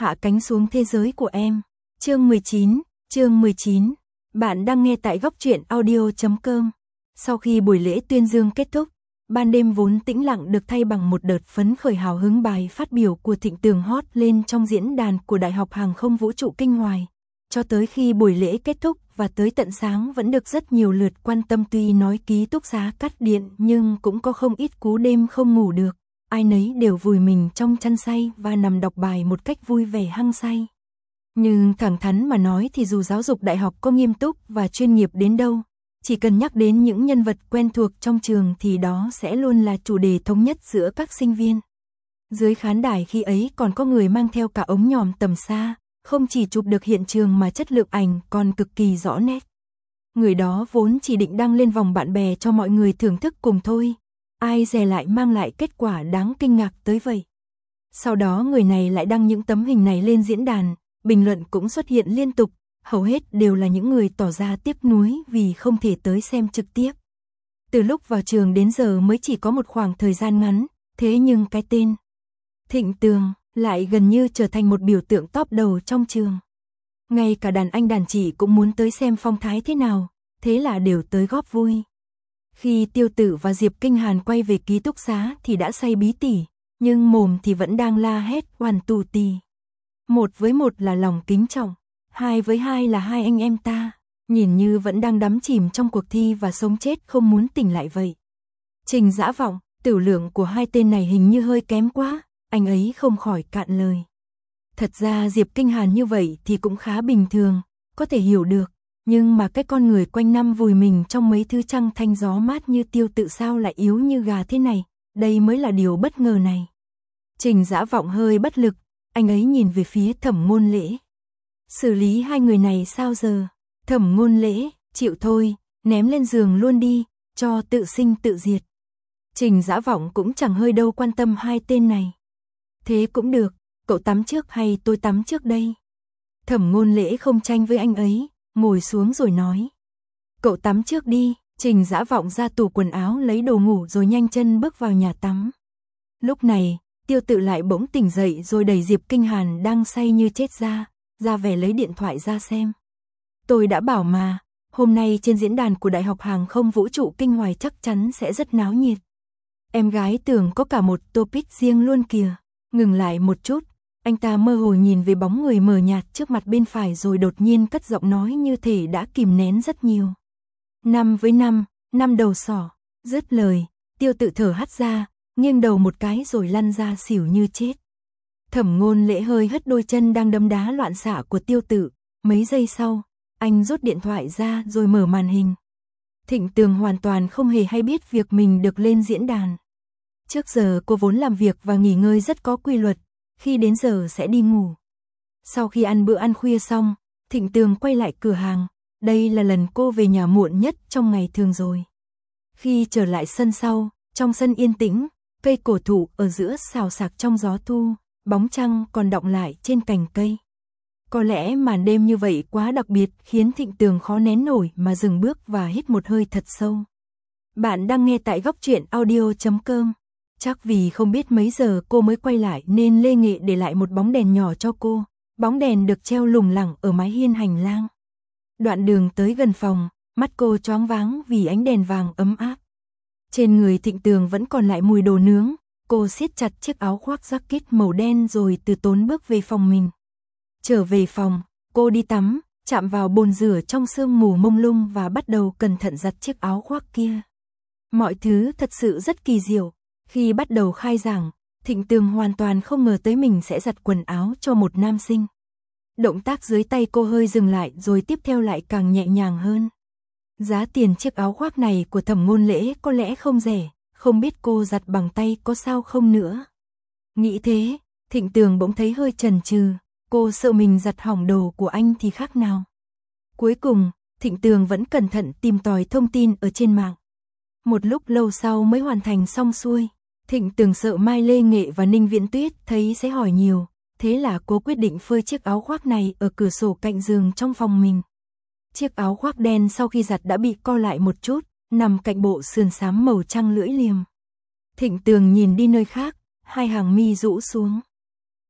Hạ cánh xuống thế giới của em. Chương 19. Bạn đang nghe tại góc truyện audio.com. Sau khi buổi lễ tuyên dương kết thúc, ban đêm vốn tĩnh lặng được thay bằng một đợt phấn khởi hào hứng bài phát biểu của Thịnh Tường hót lên trong diễn đàn của Đại học Hàng không Vũ trụ Kinh Hoài. Cho tới khi buổi lễ kết thúc và tới tận sáng vẫn được rất nhiều lượt quan tâm, tuy nói ký túc xá cắt điện nhưng cũng có không ít cú đêm không ngủ được. Ai nấy đều vùi mình trong chăn say và nằm đọc bài một cách vui vẻ hăng say. Nhưng thẳng thắn mà nói thì dù giáo dục đại học có nghiêm túc và chuyên nghiệp đến đâu, chỉ cần nhắc đến những nhân vật quen thuộc trong trường thì đó sẽ luôn là chủ đề thống nhất giữa các sinh viên. Dưới khán đài khi ấy còn có người mang theo cả ống nhòm tầm xa, không chỉ chụp được hiện trường mà chất lượng ảnh còn cực kỳ rõ nét. Người đó vốn chỉ định đăng lên vòng bạn bè cho mọi người thưởng thức cùng thôi, ai dè lại mang lại kết quả đáng kinh ngạc tới vậy. Sau đó người này lại đăng những tấm hình này lên diễn đàn, bình luận cũng xuất hiện liên tục, hầu hết đều là những người tỏ ra tiếc nuối vì không thể tới xem trực tiếp. Từ lúc vào trường đến giờ mới chỉ có một khoảng thời gian ngắn, thế nhưng cái tên Thịnh Tường lại gần như trở thành một biểu tượng top đầu trong trường. Ngay cả đàn anh đàn chị cũng muốn tới xem phong thái thế nào, thế là đều tới góp vui. Khi Tiêu Tử và Diệp Kinh Hàn quay về ký túc xá thì đã say bí tỉ, nhưng mồm thì vẫn đang la hét oàn tù tì. 1 với 1 là lòng kính trọng, 2 với 2 là hai anh em ta, nhìn như vẫn đang đắm chìm trong cuộc thi và sống chết không muốn tỉnh lại vậy. Trình Dã Vọng, tiểu lượng của hai tên này hình như hơi kém quá, anh ấy không khỏi cạn lời. Thật ra Diệp Kinh Hàn như vậy thì cũng khá bình thường, có thể hiểu được, nhưng mà cái con người quanh năm vùi mình trong mấy thứ trăng thanh gió mát như Tiêu Tự sao lại yếu như gà thế này, đây mới là điều bất ngờ này. Trình Dã Vọng hơi bất lực, anh ấy nhìn về phía Thẩm Ngôn Lễ. Xử lý hai người này sao giờ? Thẩm Ngôn Lễ, chịu thôi, ném lên giường luôn đi, cho tự sinh tự diệt. Trình Dã Vọng cũng chẳng hơi đâu quan tâm hai tên này. Thế cũng được, cậu tắm trước hay tôi tắm trước đây? Thẩm Ngôn Lễ không tranh với anh ấy, ngồi xuống rồi nói. Cậu tắm trước đi. Trình Dã Vọng ra tủ quần áo lấy đồ ngủ rồi nhanh chân bước vào nhà tắm. Lúc này, Tiêu Tự lại bỗng tỉnh dậy rồi đẩy Diệp Kinh Hàn đang say như chết ra vẻ lấy điện thoại ra xem. Tôi đã bảo mà, hôm nay trên diễn đàn của Đại học Hàng không Vũ trụ Kinh Hoài chắc chắn sẽ rất náo nhiệt. Em gái Tưởng có cả một topic riêng luôn kìa. Ngừng lại một chút, anh ta mơ hồ nhìn về bóng người mờ nhạt trước mặt bên phải rồi đột nhiên cất giọng nói như thể đã kìm nén rất nhiều. 5 với 5, 5 đầu sỏ. Dứt lời, Tiêu Tự thở hắt ra, nghiêng đầu một cái rồi lăn ra xỉu như chết. Thẩm Ngôn Lễ hơi hất đôi chân đang đấm đá loạn xạ của Tiêu Tự, mấy giây sau, anh rút điện thoại ra rồi mở màn hình. Thịnh Tường hoàn toàn không hề hay biết việc mình được lên diễn đàn. Trước giờ cô vốn làm việc và nghỉ ngơi rất có quy luật, khi đến giờ sẽ đi ngủ. Sau khi ăn bữa ăn khuya xong, Thịnh Tường quay lại cửa hàng, đây là lần cô về nhà muộn nhất trong ngày thường rồi. Khi trở lại sân sau, trong sân yên tĩnh, cây cổ thụ ở giữa xào xạc trong gió thu, bóng trăng còn đọng lại trên cành cây. Có lẽ màn đêm như vậy quá đặc biệt khiến Thịnh Tường khó nén nổi mà dừng bước và hít một hơi thật sâu. Bạn đang nghe tại góc truyện audio.com. Chắc vì không biết mấy giờ cô mới quay lại nên Lê Nghệ để lại một bóng đèn nhỏ cho cô. Bóng đèn được treo lủng lẳng ở mái hiên hành lang. Đoạn đường tới gần phòng, mắt cô choáng váng vì ánh đèn vàng ấm áp. Trên người Thịnh Tường vẫn còn lại mùi đồ nướng, cô siết chặt chiếc áo khoác jacket màu đen rồi từ tốn bước về phòng mình. Trở về phòng, cô đi tắm, chạm vào bồn rửa trong sương mù mông lung và bắt đầu cẩn thận giặt chiếc áo khoác kia. Mọi thứ thật sự rất kỳ diệu. Khi bắt đầu khai giảng, Thịnh Tường hoàn toàn không ngờ tới mình sẽ giặt quần áo cho một nam sinh. Động tác dưới tay cô hơi dừng lại rồi tiếp theo lại càng nhẹ nhàng hơn. Giá tiền chiếc áo khoác này của Thẩm Ngôn Lễ có lẽ không rẻ, không biết cô giặt bằng tay có sao không nữa. Nghĩ thế, Thịnh Tường bỗng thấy hơi chần chừ, cô sợ mình giặt hỏng đồ của anh thì khác nào. Cuối cùng, Thịnh Tường vẫn cẩn thận tìm tòi thông tin ở trên mạng. Một lúc lâu sau mới hoàn thành xong xuôi. Thịnh Tường sợ Mai Lê Nghệ và Ninh Viễn Tuyết thấy sẽ hỏi nhiều, thế là cô quyết định phơi chiếc áo khoác này ở cửa sổ cạnh giường trong phòng mình. Chiếc áo khoác đen sau khi giặt đã bị co lại một chút, nằm cạnh bộ sườn xám màu trăng lưỡi liềm. Thịnh Tường nhìn đi nơi khác, hai hàng mi rũ xuống.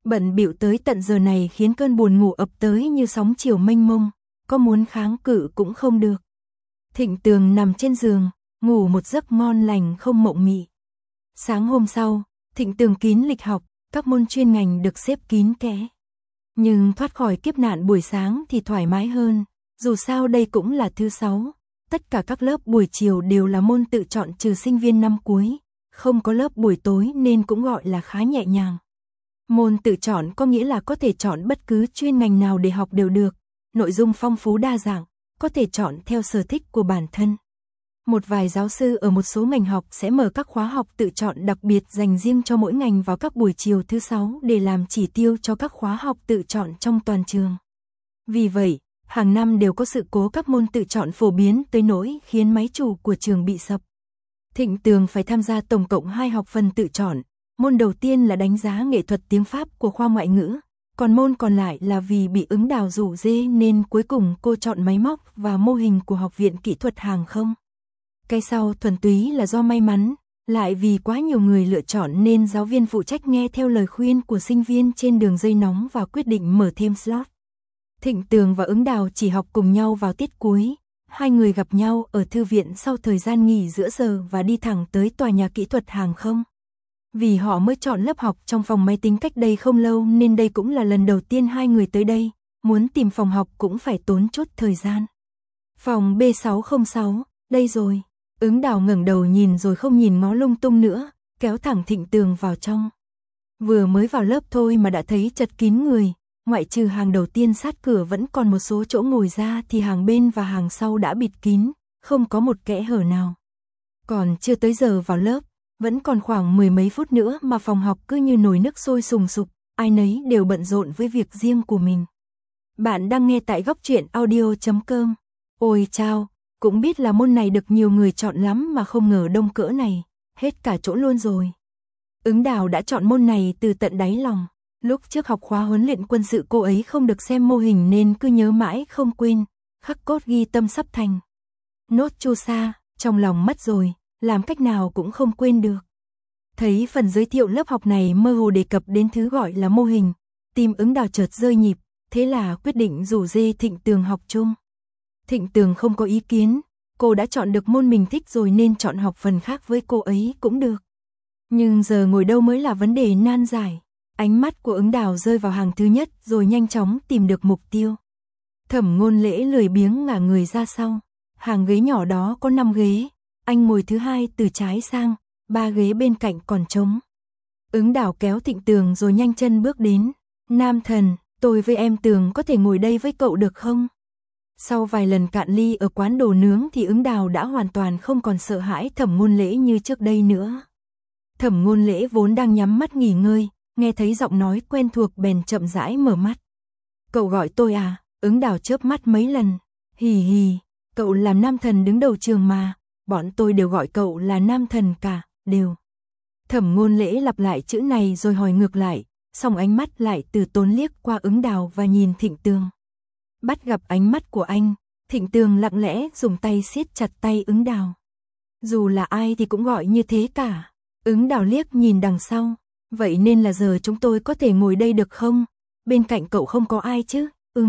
Bận bịu tới tận giờ này khiến cơn buồn ngủ ập tới như sóng chiều mênh mông, có muốn kháng cự cũng không được. Thịnh Tường nằm trên giường, ngủ một giấc ngon lành không mộng mị. Sáng hôm sau, Thịnh Tường kín lịch học, các môn chuyên ngành được xếp kín kẽ. Nhưng thoát khỏi kiếp nạn buổi sáng thì thoải mái hơn, dù sao đây cũng là thứ 6, tất cả các lớp buổi chiều đều là môn tự chọn trừ sinh viên năm cuối, không có lớp buổi tối nên cũng gọi là khá nhẹ nhàng. Môn tự chọn có nghĩa là có thể chọn bất cứ chuyên ngành nào để học đều được, nội dung phong phú đa dạng, có thể chọn theo sở thích của bản thân. Một vài giáo sư ở một số ngành học sẽ mở các khóa học tự chọn đặc biệt dành riêng cho mỗi ngành vào các buổi chiều thứ 6 để làm chỉ tiêu cho các khóa học tự chọn trong toàn trường. Vì vậy, hàng năm đều có sự cố các môn tự chọn phổ biến tới nỗi khiến máy chủ của trường bị sập. Thịnh Tường phải tham gia tổng cộng 2 học phần tự chọn, môn đầu tiên là đánh giá nghệ thuật tiếng Pháp của khoa ngoại ngữ, còn môn còn lại là vì bị Ứng Đào rủ rê nên cuối cùng cô chọn máy móc và mô hình của Học viện Kỹ thuật Hàng không. Cái sau thuần túy là do may mắn, lại vì quá nhiều người lựa chọn nên giáo viên phụ trách nghe theo lời khuyên của sinh viên trên đường dây nóng và quyết định mở thêm slot. Thịnh Tường và Ứng Đào chỉ học cùng nhau vào tiết cuối, hai người gặp nhau ở thư viện sau thời gian nghỉ giữa giờ và đi thẳng tới tòa nhà kỹ thuật hàng không. Vì họ mới chọn lớp học trong phòng máy tính cách đây không lâu nên đây cũng là lần đầu tiên hai người tới đây, muốn tìm phòng học cũng phải tốn chút thời gian. Phòng B606, đây rồi. Ứng Đào ngẩng đầu nhìn rồi không nhìn ngó lung tung nữa, kéo thẳng Thịnh Tường vào trong. Vừa mới vào lớp thôi mà đã thấy chật kín người, ngoại trừ hàng đầu tiên sát cửa vẫn còn một số chỗ ngồi ra thì hàng bên và hàng sau đã bịt kín, không có một kẽ hở nào. Còn chưa tới giờ vào lớp, vẫn còn khoảng 10 mấy phút nữa mà phòng học cứ như nồi nước sôi sùng sục, ai nấy đều bận rộn với việc riêng của mình. Bạn đang nghe tại góc truyện audio.com. Ôi chao, cũng biết là môn này được nhiều người chọn lắm mà không ngờ đông cỡ này, hết cả chỗ luôn rồi. Ứng Đào đã chọn môn này từ tận đáy lòng. Lúc trước học khóa huấn luyện quân sự cô ấy không được xem mô hình nên cứ nhớ mãi không quên, khắc cốt ghi tâm sắp thành. Nốt chu sa, trong lòng mất rồi, làm cách nào cũng không quên được. Thấy phần giới thiệu lớp học này mơ hồ đề cập đến thứ gọi là mô hình, tim Ứng Đào chợt rơi nhịp, thế là quyết định rủ dê Thịnh Tường học chung. Thịnh Tường không có ý kiến, cô đã chọn được môn mình thích rồi nên chọn học phần khác với cô ấy cũng được. Nhưng giờ ngồi đâu mới là vấn đề nan giải. Ánh mắt của Ứng Đào rơi vào hàng thứ nhất rồi nhanh chóng tìm được mục tiêu. Thẩm Ngôn Lễ lười biếng ngả người ra sau. Hàng ghế nhỏ đó có 5 ghế, anh ngồi thứ hai từ trái sang, 3 ghế bên cạnh còn trống. Ứng Đào kéo Thịnh Tường rồi nhanh chân bước đến. Nam thần, tôi với em Tường có thể ngồi đây với cậu được không? Sau vài lần cạn ly ở quán đồ nướng thì Ứng Đào đã hoàn toàn không còn sợ hãi Thẩm Ngôn Lễ như trước đây nữa. Thẩm Ngôn Lễ vốn đang nhắm mắt nghỉ ngơi, nghe thấy giọng nói quen thuộc bèn chậm rãi mở mắt. Cậu gọi tôi à? Ứng Đào chớp mắt mấy lần. Hì hì, cậu làm nam thần đứng đầu trường mà, bọn tôi đều gọi cậu là nam thần cả, đều. Thẩm Ngôn Lễ lặp lại chữ này rồi hỏi ngược lại, xong ánh mắt lại từ tốn liếc qua Ứng Đào và nhìn Thịnh Tường. Bắt gặp ánh mắt của anh, Thịnh Tường lặng lẽ dùng tay siết chặt tay Ứng Đào. Dù là ai thì cũng gọi như thế cả. Ứng Đào liếc nhìn đằng sau. Vậy nên là giờ chúng tôi có thể ngồi đây được không? Bên cạnh cậu không có ai chứ?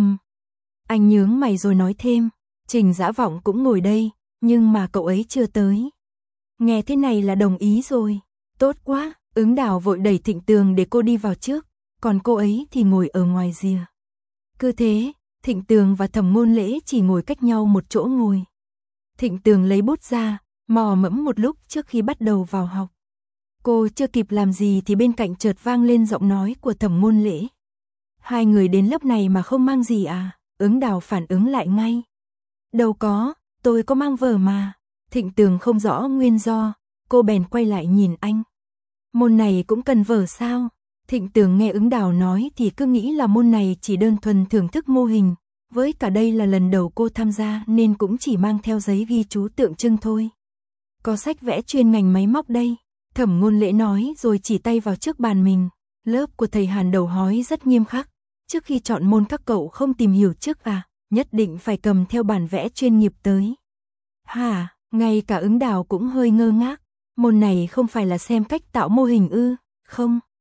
Anh nhướng mày rồi nói thêm. Trình Dã Vọng cũng ngồi đây, nhưng mà cậu ấy chưa tới. Nghe thế này là đồng ý rồi. Tốt quá, Ứng Đào vội đẩy Thịnh Tường để cô đi vào trước, còn cô ấy thì ngồi ở ngoài rìa. Cứ thế, Thịnh Tường và Thẩm Ngôn Lễ chỉ ngồi cách nhau một chỗ ngồi. Thịnh Tường lấy bút ra, mò mẫm một lúc trước khi bắt đầu vào học. Cô chưa kịp làm gì thì bên cạnh chợt vang lên giọng nói của Thẩm Ngôn Lễ. Hai người đến lớp này mà không mang gì à? Ứng Đào phản ứng lại ngay. Đâu có, tôi có mang vở mà. Thịnh Tường không rõ nguyên do, cô bèn quay lại nhìn anh. Môn này cũng cần vở sao? Thịnh Tường nghe Ứng Đào nói thì cứ nghĩ là môn này chỉ đơn thuần thưởng thức mô hình. Với cả đây là lần đầu cô tham gia nên cũng chỉ mang theo giấy ghi chú tượng trưng thôi. Có sách vẽ chuyên ngành máy móc đây. Thẩm Ngôn Lễ nói rồi chỉ tay vào trước bàn mình. Lớp của thầy Hàn đầu hói rất nghiêm khắc. Trước khi chọn môn các cậu không tìm hiểu trước à, nhất định phải cầm theo bản vẽ chuyên nghiệp tới. Hả, ngay cả Ứng Đào cũng hơi ngơ ngác. Môn này không phải là xem cách tạo mô hình ư? Không.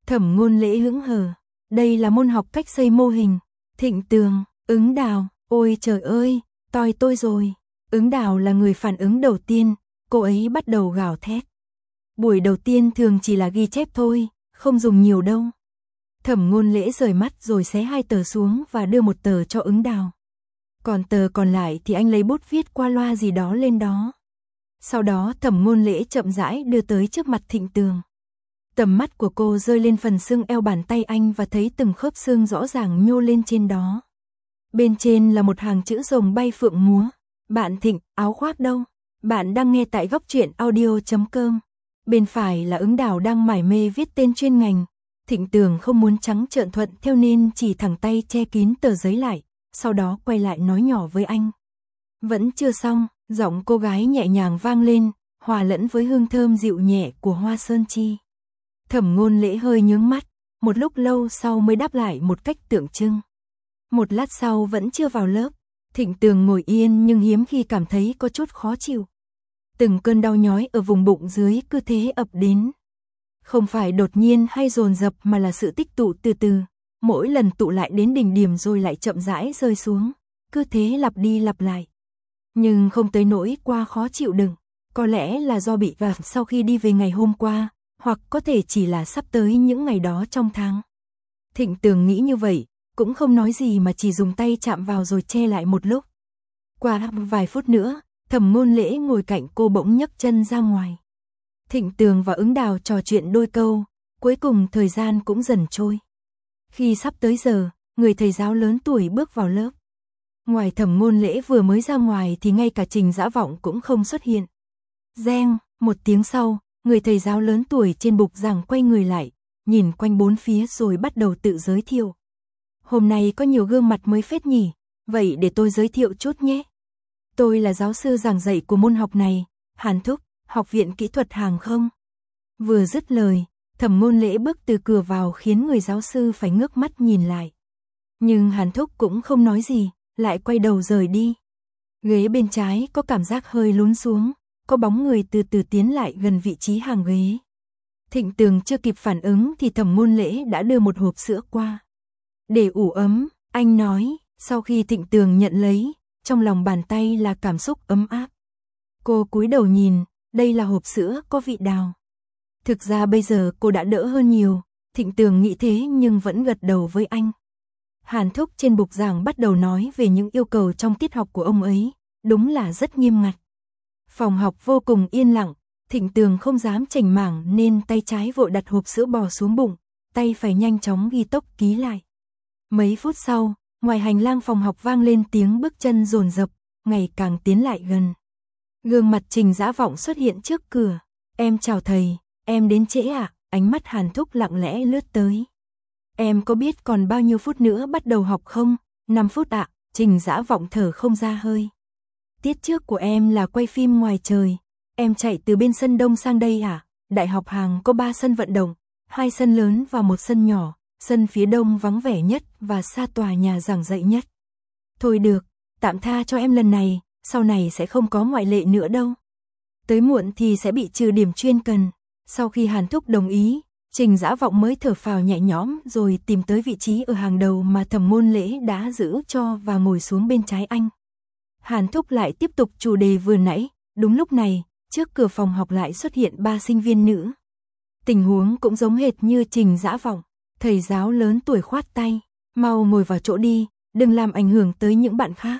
Thẩm Ngôn Lễ hững hờ. Đây là môn học cách xây mô hình. Thịnh Tường, Ứng Đào, ôi trời ơi, toi tôi rồi. Ứng Đào là người phản ứng đầu tiên, cô ấy bắt đầu gào thét. Buổi đầu tiên thường chỉ là ghi chép thôi, không dùng nhiều đâu. Thẩm Ngôn Lễ rời mắt rồi xé 2 tờ xuống và đưa 1 tờ cho Ứng Đào. Còn tờ còn lại thì anh lấy bút viết qua loa gì đó lên đó. Sau đó Thẩm Ngôn Lễ chậm rãi đưa tới trước mặt Thịnh Tường. Tầm mắt của cô rơi lên phần xương eo bàn tay anh và thấy từng khớp xương rõ ràng nhô lên trên đó. Bên trên là một hàng chữ rồng bay phượng múa. Bạn Thịnh, áo khoác đâu? Bạn đang nghe tại Góc Truyện Audio.com. Bên phải là Ứng Đào đang mải mê viết tên chuyên ngành. Thịnh Tường không muốn trắng trợn thuận theo nên chỉ thẳng tay che kín tờ giấy lại, sau đó quay lại nói nhỏ với anh. Vẫn chưa xong, giọng cô gái nhẹ nhàng vang lên, hòa lẫn với hương thơm dịu nhẹ của hoa sơn chi. Thẩm Ngôn Lễ hơi nhướng mắt, một lúc lâu sau mới đáp lại một cách tượng trưng. Một lát sau vẫn chưa vào lớp, Thịnh Tường ngồi yên nhưng hiếm khi cảm thấy có chút khó chịu. Từng cơn đau nhói ở vùng bụng dưới cứ thế ập đến. Không phải đột nhiên hay dồn dập mà là sự tích tụ từ từ, mỗi lần tụ lại đến đỉnh điểm rồi lại chậm rãi rơi xuống, cứ thế lặp đi lặp lại. Nhưng không tới nỗi qua khó chịu đựng, có lẽ là do bị và sau khi đi về ngày hôm qua, hoặc có thể chỉ là sắp tới những ngày đó trong tháng. Thịnh Tường nghĩ như vậy, cũng không nói gì mà chỉ dùng tay chạm vào rồi che lại một lúc. Qua vài phút nữa, Thẩm Ngôn Lễ ngồi cạnh cô bỗng nhấc chân ra ngoài. Thịnh Tường và Ứng Đào trò chuyện đôi câu, cuối cùng thời gian cũng dần trôi. Khi sắp tới giờ, người thầy giáo lớn tuổi bước vào lớp. Ngoài Thẩm Ngôn Lễ vừa mới ra ngoài thì ngay cả Trình Dã Vọng cũng không xuất hiện. Reng, một tiếng sau, người thầy giáo lớn tuổi trên bục giảng quay người lại, nhìn quanh bốn phía rồi bắt đầu tự giới thiệu. Hôm nay có nhiều gương mặt mới phết nhỉ, vậy để tôi giới thiệu chút nhé. Tôi là giáo sư giảng dạy của môn học này, Hàn Thúc, Học viện Kỹ thuật Hàng không. Vừa dứt lời, Thẩm Ngôn Lễ bước từ cửa vào khiến người giáo sư phải ngước mắt nhìn lại. Nhưng Hàn Thúc cũng không nói gì, lại quay đầu rời đi. Ghế bên trái có cảm giác hơi lún xuống, có bóng người từ từ tiến lại gần vị trí hàng ghế. Thịnh Tường chưa kịp phản ứng thì Thẩm Ngôn Lễ đã đưa một hộp sữa qua. Để ủ ấm, anh nói, sau khi Thịnh Tường nhận lấy, trong lòng bàn tay là cảm xúc ấm áp. Cô cúi đầu nhìn, đây là hộp sữa có vị đào. Thực ra bây giờ cô đã đỡ hơn nhiều, Thịnh Tường nghĩ thế nhưng vẫn gật đầu với anh. Hàn Thúc trên bục giảng bắt đầu nói về những yêu cầu trong tiết học của ông ấy, đúng là rất nghiêm ngặt. Phòng học vô cùng yên lặng, Thịnh Tường không dám chảnh mảng nên tay trái vội đặt hộp sữa bò xuống bụng, tay phải nhanh chóng ghi tốc ký lại. Mấy phút sau, ngoài hành lang phòng học vang lên tiếng bước chân dồn dập, ngày càng tiến lại gần. Gương mặt Trình Dã Vọng xuất hiện trước cửa. Em chào thầy, em đến trễ ạ? Ánh mắt Hàn Thúc lặng lẽ lướt tới. Em có biết còn bao nhiêu phút nữa bắt đầu học không? 5 phút ạ. Trình Dã Vọng thở không ra hơi. Tiết trước của em là quay phim ngoài trời. Em chạy từ bên sân đông sang đây à? Đại học Hàng có 3 sân vận động, 2 sân lớn và 1 sân nhỏ. Sân phía đông vắng vẻ nhất và xa tòa nhà giảng dạy nhất. Thôi được, tạm tha cho em lần này, sau này sẽ không có ngoại lệ nữa đâu. Tới muộn thì sẽ bị trừ điểm chuyên cần. Sau khi Hàn Thúc đồng ý, Trình Dã Vọng mới thở phào nhẹ nhõm rồi tìm tới vị trí ở hàng đầu mà Thẩm Ngôn Lễ đã giữ cho và ngồi xuống bên trái anh. Hàn Thúc lại tiếp tục chủ đề vừa nãy, đúng lúc này, trước cửa phòng học lại xuất hiện 3 sinh viên nữ. Tình huống cũng giống hệt như Trình Dã Vọng. Thầy giáo lớn tuổi khoát tay, mau ngồi vào chỗ đi, đừng làm ảnh hưởng tới những bạn khác.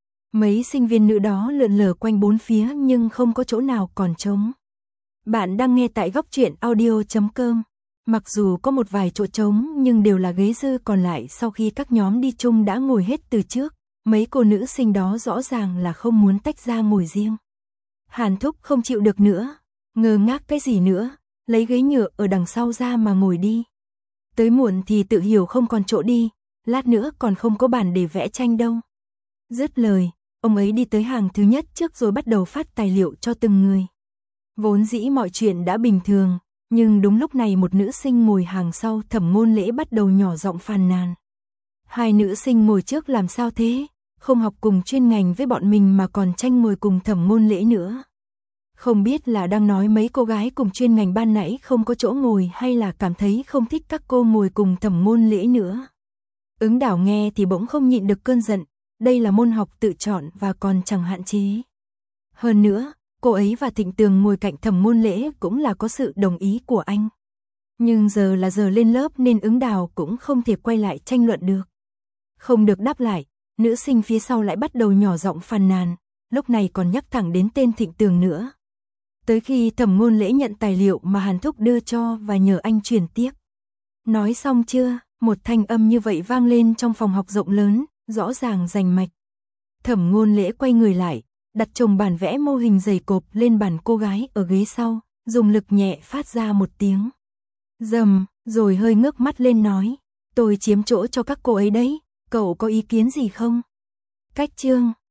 Mấy sinh viên nữ đó lượn lờ quanh bốn phía nhưng không có chỗ nào còn trống. Bạn đang nghe tại Góc Truyện Audio.com. Mặc dù có một vài chỗ trống nhưng đều là ghế dư còn lại sau khi các nhóm đi chung đã ngồi hết từ trước. Mấy cô nữ sinh đó rõ ràng là không muốn tách ra ngồi riêng. Hàn Thúc không chịu được nữa, ngơ ngác cái gì nữa, lấy ghế nhựa ở đằng sau ra mà ngồi đi. Tới muộn thì tự hiểu không còn chỗ đi, lát nữa còn không có bàn để vẽ tranh đâu. Dứt lời, ông ấy đi tới hàng thứ nhất trước rồi bắt đầu phát tài liệu cho từng người. Vốn dĩ mọi chuyện đã bình thường, nhưng đúng lúc này một nữ sinh ngồi hàng sau Thẩm Ngôn Lễ bắt đầu nhỏ giọng phàn nàn. 2 nữ sinh ngồi trước làm sao thế, không học cùng chuyên ngành với bọn mình mà còn tranh ngồi cùng Thẩm Ngôn Lễ nữa. Không biết là đang nói mấy cô gái cùng chuyên ngành ban nãy không có chỗ ngồi hay là cảm thấy không thích các cô ngồi cùng Thẩm Ngôn Lễ nữa. Ứng Đảo nghe thì bỗng không nhịn được cơn giận, đây là môn học tự chọn và còn chẳng hạn chế. Hơn nữa, cô ấy và Thịnh Tường ngồi cạnh Thẩm Ngôn Lễ cũng là có sự đồng ý của anh. Nhưng giờ là giờ lên lớp nên Ứng Đào cũng không thể quay lại tranh luận được. Không được đáp lại, nữ sinh phía sau lại bắt đầu nhỏ giọng phàn nàn, lúc này còn nhắc thẳng đến tên Thịnh Tường nữa. Tới khi Thẩm Ngôn Lễ nhận tài liệu mà Hàn Thúc đưa cho và nhờ anh chuyển tiếp. Nói xong chưa? Một thanh âm như vậy vang lên trong phòng học rộng lớn, rõ ràng rành mạch. Thẩm Ngôn Lễ quay người lại, đặt chồng bản vẽ mô hình giày cộp lên bàn cô gái ở ghế sau, dùng lực nhẹ phát ra một tiếng rầm, rồi hơi ngước mắt lên nói, tôi chiếm chỗ cho các cô ấy đấy, cậu có ý kiến gì không? Cách chương